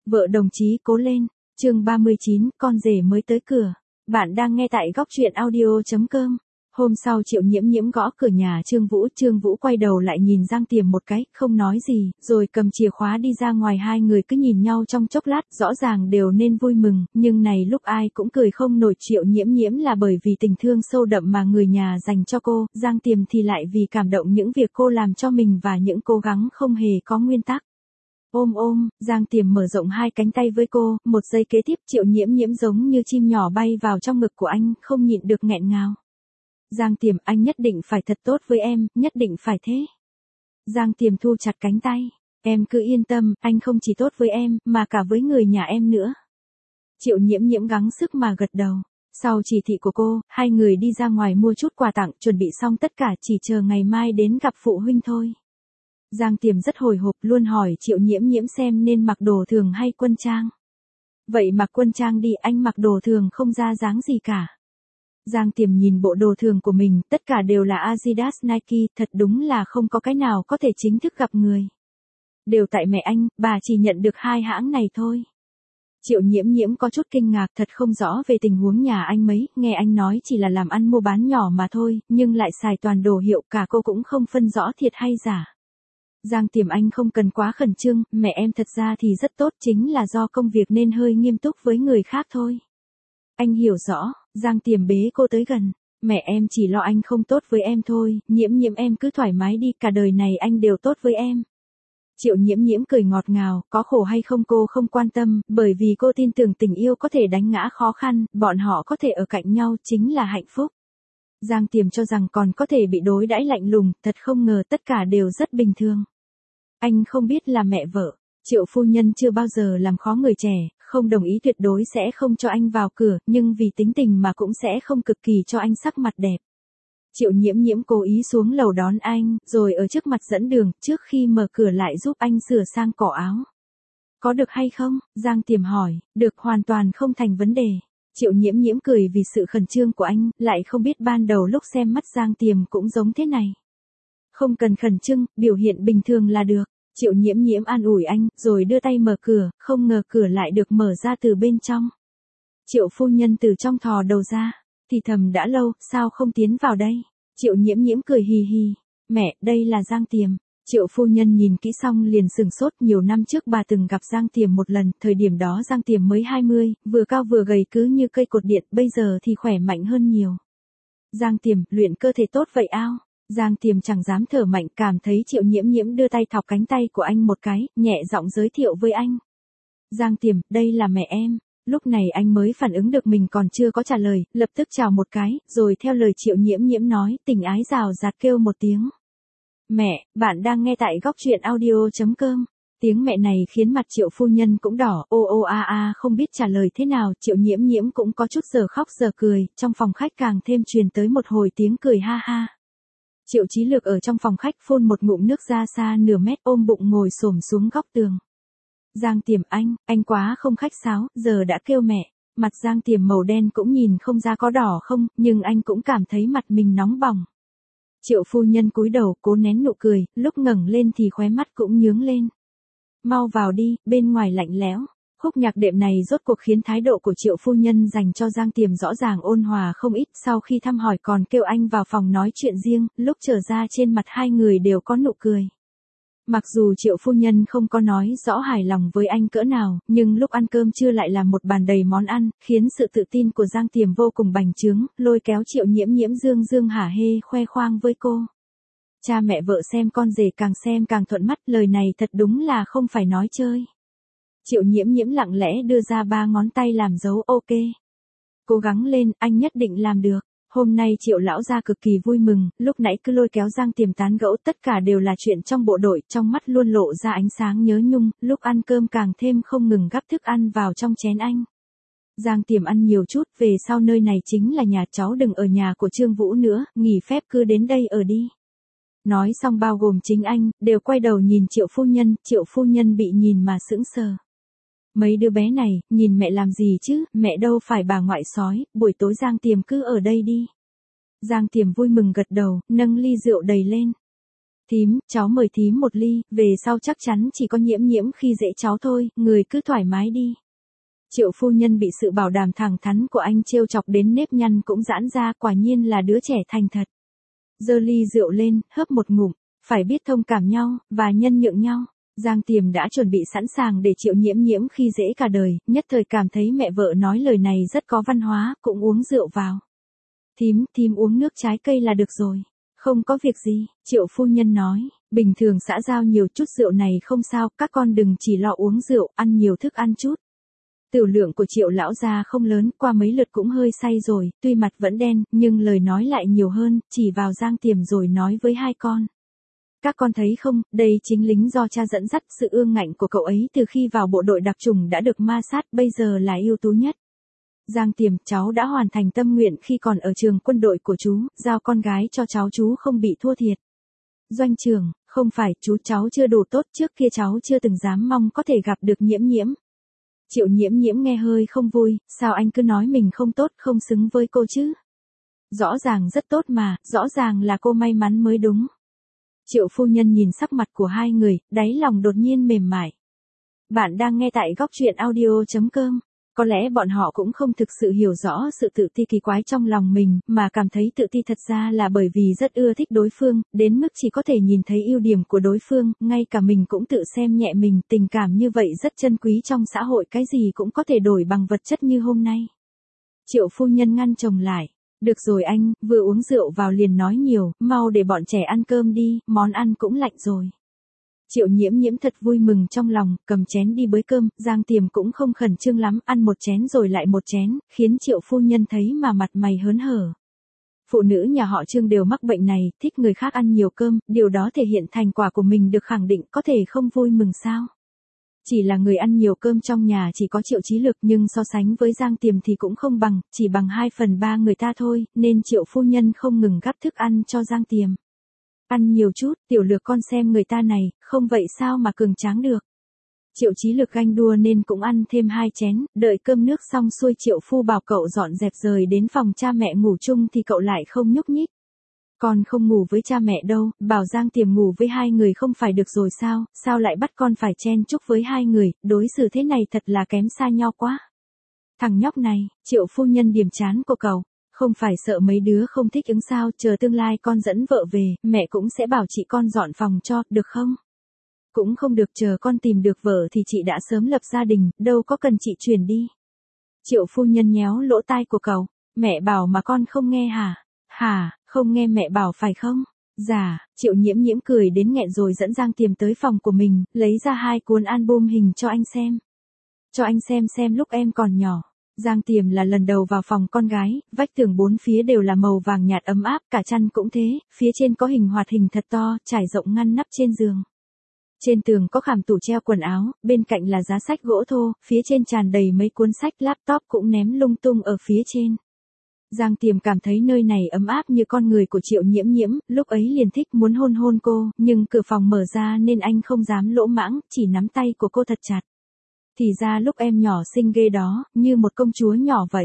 Vợ đồng chí cố lên, chương 39, con rể mới tới cửa. Bạn đang nghe tại góc truyện audio.com. Hôm sau Triệu Nhiễm Nhiễm gõ cửa nhà Trương Vũ quay đầu lại nhìn Giang Tiềm một cái, không nói gì, rồi cầm chìa khóa đi ra ngoài. Hai người cứ nhìn nhau trong chốc lát, rõ ràng đều nên vui mừng, nhưng này lúc ai cũng cười không nổi. Triệu Nhiễm Nhiễm là bởi vì tình thương sâu đậm mà người nhà dành cho cô, Giang Tiềm thì lại vì cảm động những việc cô làm cho mình và những cố gắng không hề có nguyên tắc. Ôm, Giang Tiềm mở rộng hai cánh tay với cô, một giây kế tiếp Triệu Nhiễm Nhiễm giống như chim nhỏ bay vào trong ngực của anh, không nhịn được nghẹn ngào. Giang Tiềm, anh nhất định phải thật tốt với em, nhất định phải thế. Giang Tiềm thu chặt cánh tay, em cứ yên tâm, anh không chỉ tốt với em, mà cả với người nhà em nữa. Triệu Nhiễm Nhiễm gắng sức mà gật đầu. Sau chỉ thị của cô, hai người đi ra ngoài mua chút quà tặng, chuẩn bị xong tất cả chỉ chờ ngày mai đến gặp phụ huynh thôi. Giang Tiềm rất hồi hộp, luôn hỏi Triệu Nhiễm Nhiễm xem nên mặc đồ thường hay quân trang. Vậy mặc quân trang đi, anh mặc đồ thường không ra dáng gì cả. Giang Tiềm nhìn bộ đồ thường của mình, tất cả đều là Adidas Nike, thật đúng là không có cái nào có thể chính thức gặp người. Đều tại mẹ anh, bà chỉ nhận được hai hãng này thôi. Triệu Nhiễm Nhiễm có chút kinh ngạc, thật không rõ về tình huống nhà anh mấy, nghe anh nói chỉ là làm ăn mua bán nhỏ mà thôi, nhưng lại xài toàn đồ hiệu, cả cô cũng không phân rõ thiệt hay giả. Giang Tiềm, anh không cần quá khẩn trương, mẹ em thật ra thì rất tốt, chính là do công việc nên hơi nghiêm túc với người khác thôi. Anh hiểu rõ. Giang Tiềm bế cô tới gần. Mẹ em chỉ lo anh không tốt với em thôi, Nhiễm Nhiễm em cứ thoải mái đi, cả đời này anh đều tốt với em. Triệu Nhiễm Nhiễm cười ngọt ngào, có khổ hay không cô không quan tâm, bởi vì cô tin tưởng tình yêu có thể đánh ngã khó khăn, bọn họ có thể ở cạnh nhau chính là hạnh phúc. Giang Tiềm cho rằng còn có thể bị đối đãi lạnh lùng, thật không ngờ tất cả đều rất bình thường. Anh không biết là mẹ vợ, Triệu phu nhân chưa bao giờ làm khó người trẻ, không đồng ý tuyệt đối sẽ không cho anh vào cửa, nhưng vì tính tình mà cũng sẽ không cực kỳ cho anh sắc mặt đẹp. Triệu Nhiễm Nhiễm cố ý xuống lầu đón anh, rồi ở trước mặt dẫn đường, trước khi mở cửa lại giúp anh sửa sang cổ áo. Có được hay không? Giang Tiềm hỏi. Được, hoàn toàn không thành vấn đề. Triệu Nhiễm Nhiễm cười vì sự khẩn trương của anh, lại không biết ban đầu lúc xem mắt Giang Tiềm cũng giống thế này. Không cần khẩn trương, biểu hiện bình thường là được. Triệu Nhiễm Nhiễm an ủi anh, rồi đưa tay mở cửa, không ngờ cửa lại được mở ra từ bên trong. Triệu phu nhân từ trong thò đầu ra, thì thầm đã lâu, sao không tiến vào đây? Triệu Nhiễm Nhiễm cười hì hì, mẹ, đây là Giang Tiềm. Triệu phu nhân nhìn kỹ xong liền sửng sốt, nhiều năm trước bà từng gặp Giang Tiềm một lần, thời điểm đó Giang Tiềm mới 20, vừa cao vừa gầy cứ như cây cột điện, bây giờ thì khỏe mạnh hơn nhiều. Giang Tiềm, luyện cơ thể tốt vậy ao? Giang Tiềm chẳng dám thở mạnh, cảm thấy Triệu Nhiễm Nhiễm đưa tay thọc cánh tay của anh một cái, nhẹ giọng giới thiệu với anh. Giang Tiềm, đây là mẹ em. Lúc này anh mới phản ứng được mình còn chưa có trả lời, lập tức chào một cái, rồi theo lời Triệu Nhiễm Nhiễm nói, tình ái rào rạt kêu một tiếng. Mẹ, bạn đang nghe tại góc truyện audio.com. Tiếng mẹ này khiến mặt Triệu phu nhân cũng đỏ, không biết trả lời thế nào. Triệu Nhiễm Nhiễm cũng có chút giờ khóc giờ cười, trong phòng khách càng thêm truyền tới một hồi tiếng cười ha ha. Triệu Chí Lược ở trong phòng khách phun một ngụm nước ra xa nửa mét, ôm bụng ngồi xổm xuống góc tường. Giang Tiềm, anh quá không khách sáo, giờ đã kêu mẹ. Mặt Giang Tiềm màu đen cũng nhìn không ra có đỏ không, nhưng anh cũng cảm thấy mặt mình nóng bỏng. Triệu phu nhân cúi đầu, cố nén nụ cười, lúc ngẩng lên thì khóe mắt cũng nhướng lên. Mau vào đi, bên ngoài lạnh lẽo. Khúc nhạc đệm này rốt cuộc khiến thái độ của Triệu phu nhân dành cho Giang Tiềm rõ ràng ôn hòa không ít, sau khi thăm hỏi còn kêu anh vào phòng nói chuyện riêng, lúc trở ra trên mặt hai người đều có nụ cười. Mặc dù Triệu phu nhân không có nói rõ hài lòng với anh cỡ nào, nhưng lúc ăn cơm trưa lại là một bàn đầy món ăn, khiến sự tự tin của Giang Tiềm vô cùng bành trướng, lôi kéo Triệu Nhiễm Nhiễm dương hả hê khoe khoang với cô. Cha mẹ vợ xem con rể càng xem càng thuận mắt, lời này thật đúng là không phải nói chơi. Triệu Nhiễm Nhiễm lặng lẽ đưa ra 3 ngón tay làm dấu ok. Cố gắng lên, anh nhất định làm được. Hôm nay Triệu lão gia cực kỳ vui mừng, lúc nãy cứ lôi kéo Giang Tiềm tán gẫu, tất cả đều là chuyện trong bộ đội, trong mắt luôn lộ ra ánh sáng nhớ nhung, lúc ăn cơm càng thêm không ngừng gắp thức ăn vào trong chén anh. Giang Tiềm ăn nhiều chút, về sau nơi này chính là nhà, cháu đừng ở nhà của Trương Vũ nữa, nghỉ phép cứ đến đây ở đi. Nói xong bao gồm chính anh, đều quay đầu nhìn Triệu phu nhân bị nhìn mà sững sờ. Mấy đứa bé này, nhìn mẹ làm gì chứ, mẹ đâu phải bà ngoại sói, buổi tối Giang Tiềm cứ ở đây đi. Giang Tiềm vui mừng gật đầu, nâng ly rượu đầy lên. Thím, cháu mời thím một ly, về sau chắc chắn chỉ có Nhiễm Nhiễm khi dễ cháu thôi, người cứ thoải mái đi. Triệu phu nhân bị sự bảo đảm thẳng thắn của anh trêu chọc đến nếp nhăn cũng giãn ra, quả nhiên là đứa trẻ thành thật. Giơ ly rượu lên, hớp một ngụm, phải biết thông cảm nhau, và nhân nhượng nhau. Giang Tiềm đã chuẩn bị sẵn sàng để Triệu Nhiễm Nhiễm khi dễ cả đời, nhất thời cảm thấy mẹ vợ nói lời này rất có văn hóa, cũng uống rượu vào. Thím uống nước trái cây là được rồi. Không có việc gì, Triệu phu nhân nói, bình thường xã giao nhiều chút rượu này không sao, các con đừng chỉ lo uống rượu, ăn nhiều thức ăn chút. Tiểu lượng của Triệu lão gia không lớn, qua mấy lượt cũng hơi say rồi, tuy mặt vẫn đen, nhưng lời nói lại nhiều hơn, chỉ vào Giang Tiềm rồi nói với hai con. Các con thấy không, đây chính lính do cha dẫn dắt, sự ương ngạnh của cậu ấy từ khi vào bộ đội đặc chủng đã được ma sát, bây giờ là ưu tú nhất. Giang Tiềm, cháu đã hoàn thành tâm nguyện khi còn ở trường quân đội của chú, giao con gái cho cháu, chú không bị thua thiệt. Doanh trưởng, không phải, cháu chưa đủ tốt, trước kia cháu chưa từng dám mong có thể gặp được Nhiễm Nhiễm. Triệu Nhiễm Nhiễm nghe hơi không vui, sao anh cứ nói mình không tốt, không xứng với cô chứ? Rõ ràng rất tốt mà, rõ ràng là cô may mắn mới đúng. Triệu phu nhân nhìn sắc mặt của hai người, đáy lòng đột nhiên mềm mại. Bạn đang nghe tại góc truyện audio.com. Có lẽ bọn họ cũng không thực sự hiểu rõ sự tự ti kỳ quái trong lòng mình, mà cảm thấy tự ti thật ra là bởi vì rất ưa thích đối phương, đến mức chỉ có thể nhìn thấy ưu điểm của đối phương, ngay cả mình cũng tự xem nhẹ mình, tình cảm như vậy rất chân quý trong xã hội, cái gì cũng có thể đổi bằng vật chất như hôm nay. Triệu phu nhân ngăn chồng lại. Được rồi anh, vừa uống rượu vào liền nói nhiều, mau để bọn trẻ ăn cơm đi, món ăn cũng lạnh rồi. Triệu Nhiễm Nhiễm thật vui mừng trong lòng, cầm chén đi bới cơm, Giang Tiềm cũng không khẩn trương lắm, ăn một chén rồi lại một chén, khiến Triệu phu nhân thấy mà mặt mày hớn hở. Phụ nữ nhà họ Trương đều mắc bệnh này, thích người khác ăn nhiều cơm, điều đó thể hiện thành quả của mình được khẳng định, có thể không vui mừng sao? Chỉ là người ăn nhiều cơm trong nhà chỉ có Triệu Chí Lực, nhưng so sánh với Giang Tiềm thì cũng không bằng, chỉ bằng 2/3 người ta thôi, nên Triệu phu nhân không ngừng gắp thức ăn cho Giang Tiềm. Ăn nhiều chút, Tiểu Lược con xem người ta này, không vậy sao mà cường tráng được. Triệu Chí Lực ganh đua nên cũng ăn thêm 2 chén, đợi cơm nước xong xuôi Triệu phu bảo cậu dọn dẹp rời đến phòng cha mẹ ngủ chung thì cậu lại không nhúc nhích. Con không ngủ với cha mẹ đâu, bảo Giang Tiềm ngủ với hai người không phải được rồi sao lại bắt con phải chen chúc với hai người, đối xử thế này thật là kém xa nhau quá. Thằng nhóc này, Triệu phu nhân điềm chán của cậu. Không phải sợ mấy đứa không thích ứng sao, chờ tương lai con dẫn vợ về, mẹ cũng sẽ bảo chị con dọn phòng cho, được không? Cũng không được, chờ con tìm được vợ thì chị đã sớm lập gia đình, đâu có cần chị chuyển đi. Triệu phu nhân nhéo lỗ tai của cậu, mẹ bảo mà con không nghe hả? Hả, không nghe mẹ bảo phải không? Dạ, Triệu Nhiễm Nhiễm cười đến nghẹn rồi dẫn Giang Tiềm tới phòng của mình, lấy ra 2 cuốn album hình cho anh xem. Cho anh xem lúc em còn nhỏ. Giang Tiềm là lần đầu vào phòng con gái, vách tường 4 phía đều là màu vàng nhạt ấm áp, cả chăn cũng thế, phía trên có hình hoạt hình thật to, trải rộng ngăn nắp trên giường. Trên tường có khảm tủ treo quần áo, bên cạnh là giá sách gỗ thô, phía trên tràn đầy mấy cuốn sách, laptop cũng ném lung tung ở phía trên. Giang Tiềm cảm thấy nơi này ấm áp như con người của Triệu Nhiễm Nhiễm, lúc ấy liền thích muốn hôn cô, nhưng cửa phòng mở ra nên anh không dám lỗ mãng, chỉ nắm tay của cô thật chặt. Thì ra lúc em nhỏ xinh ghê đó, như một công chúa nhỏ vậy.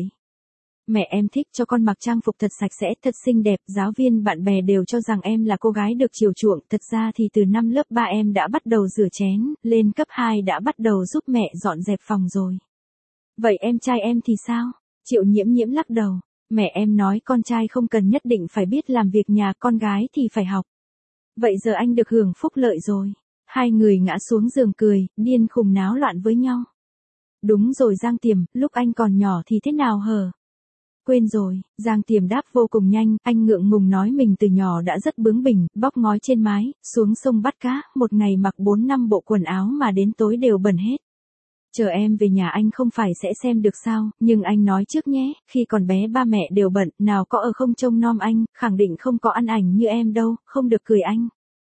Mẹ em thích cho con mặc trang phục thật sạch sẽ, thật xinh đẹp, giáo viên bạn bè đều cho rằng em là cô gái được chiều chuộng, thật ra thì từ năm lớp 3 em đã bắt đầu rửa chén, lên cấp 2 đã bắt đầu giúp mẹ dọn dẹp phòng rồi. Vậy em trai em thì sao? Triệu Nhiễm Nhiễm lắc đầu, mẹ em nói con trai không cần nhất định phải biết làm việc nhà, con gái thì phải học. Vậy giờ anh được hưởng phúc lợi rồi. Hai người ngã xuống giường cười, điên khùng náo loạn với nhau. Đúng rồi Giang Tiềm, lúc anh còn nhỏ thì thế nào hờ? Quên rồi, Giang Tiềm đáp vô cùng nhanh, anh ngượng ngùng nói mình từ nhỏ đã rất bướng bỉnh, bóc ngói trên mái, xuống sông bắt cá, một ngày mặc 4-5 bộ quần áo mà đến tối đều bẩn hết. Chờ em về nhà anh không phải sẽ xem được sao, nhưng anh nói trước nhé, khi còn bé ba mẹ đều bận, nào có ở không trông nom anh, khẳng định không có ăn ảnh như em đâu, không được cười anh.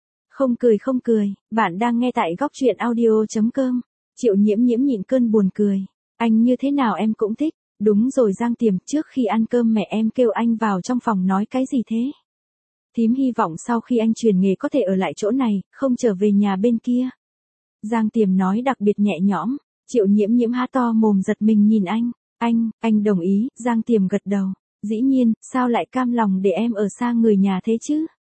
Không cười, bạn đang nghe tại góc truyện audio.com. Triệu Nhiễm Nhiễm nhịn cơn buồn cười. Anh như thế nào em cũng thích. Đúng rồi Giang Tiềm, trước khi ăn cơm mẹ em kêu anh vào trong phòng nói cái gì thế? Thím hy vọng sau khi anh chuyển nghề có thể ở lại chỗ này, không trở về nhà bên kia. Giang Tiềm nói đặc biệt nhẹ nhõm. Triệu Nhiễm Nhiễm há to mồm giật mình nhìn anh. Anh đồng ý, Giang Tiềm gật đầu. Dĩ nhiên, sao lại cam lòng để em ở xa người nhà thế chứ?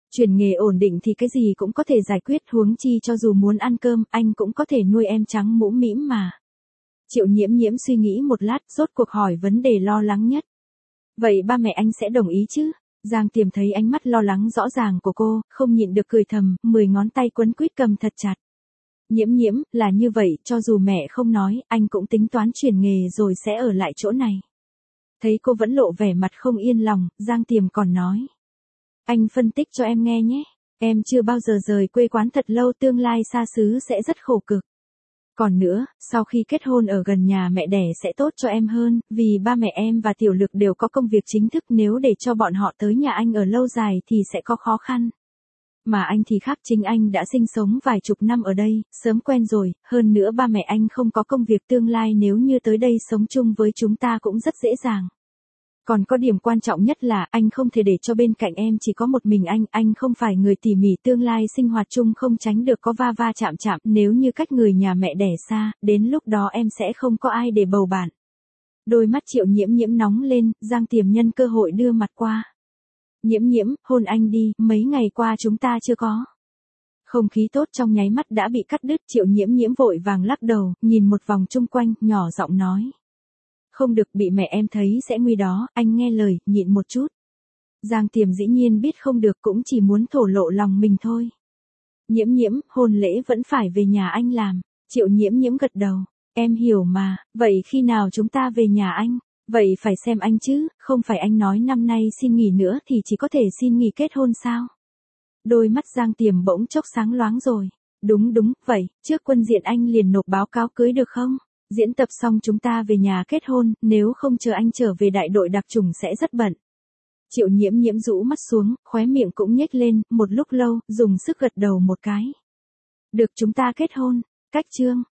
Chuyển nghề ổn định thì cái gì cũng có thể giải quyết, huống chi cho dù muốn ăn cơm, anh cũng có thể nuôi em trắng mũm mĩm mà. Triệu Nhiễm Nhiễm suy nghĩ một lát, rốt cuộc hỏi vấn đề lo lắng nhất. Vậy ba mẹ anh sẽ đồng ý chứ? Giang Tiềm thấy ánh mắt lo lắng rõ ràng của cô, không nhịn được cười thầm, 10 ngón tay quấn quýt cầm thật chặt. Nhiễm Nhiễm, là như vậy, cho dù mẹ không nói, anh cũng tính toán chuyển nghề rồi sẽ ở lại chỗ này. Thấy cô vẫn lộ vẻ mặt không yên lòng, Giang Tiềm còn nói. Anh phân tích cho em nghe nhé. Em chưa bao giờ rời quê quán thật lâu, tương lai xa xứ sẽ rất khổ cực. Còn nữa, sau khi kết hôn ở gần nhà mẹ đẻ sẽ tốt cho em hơn, vì ba mẹ em và Tiểu Lực đều có công việc chính thức, nếu để cho bọn họ tới nhà anh ở lâu dài thì sẽ có khó khăn. Mà anh thì khác, chính anh đã sinh sống vài chục năm ở đây, sớm quen rồi, hơn nữa ba mẹ anh không có công việc, tương lai nếu như tới đây sống chung với chúng ta cũng rất dễ dàng. Còn có điểm quan trọng nhất là anh không thể để cho bên cạnh em chỉ có một mình anh không phải người tỉ mỉ, tương lai sinh hoạt chung không tránh được có va va chạm chạm, nếu như cách người nhà mẹ đẻ xa, đến lúc đó em sẽ không có ai để bầu bạn. Đôi mắt Triệu Nhiễm Nhiễm nóng lên, Giang Tiềm nhân cơ hội đưa mặt qua. Nhiễm Nhiễm, hôn anh đi, mấy ngày qua chúng ta chưa có. Không khí tốt trong nháy mắt đã bị cắt đứt, Triệu Nhiễm Nhiễm vội vàng lắc đầu, nhìn một vòng chung quanh, nhỏ giọng nói. Không được, bị mẹ em thấy sẽ nguy đó, anh nghe lời, nhịn một chút. Giang Tiềm dĩ nhiên biết không được, cũng chỉ muốn thổ lộ lòng mình thôi. Nhiễm Nhiễm, hôn lễ vẫn phải về nhà anh làm. Triệu Nhiễm Nhiễm gật đầu. Em hiểu mà, vậy khi nào chúng ta về nhà anh? Vậy phải xem anh chứ, không phải anh nói năm nay xin nghỉ nữa thì chỉ có thể xin nghỉ kết hôn sao? Đôi mắt Giang Tiềm bỗng chốc sáng loáng rồi. Đúng, vậy, trước quân diện anh liền nộp báo cáo cưới được không? Diễn tập xong chúng ta về nhà kết hôn, nếu không chờ anh trở về đại đội đặc chủng sẽ rất bận. Triệu Nhiễm Nhiễm rũ mắt xuống, khóe miệng cũng nhếch lên, một lúc lâu, dùng sức gật đầu một cái. Được, chúng ta kết hôn. Cách chương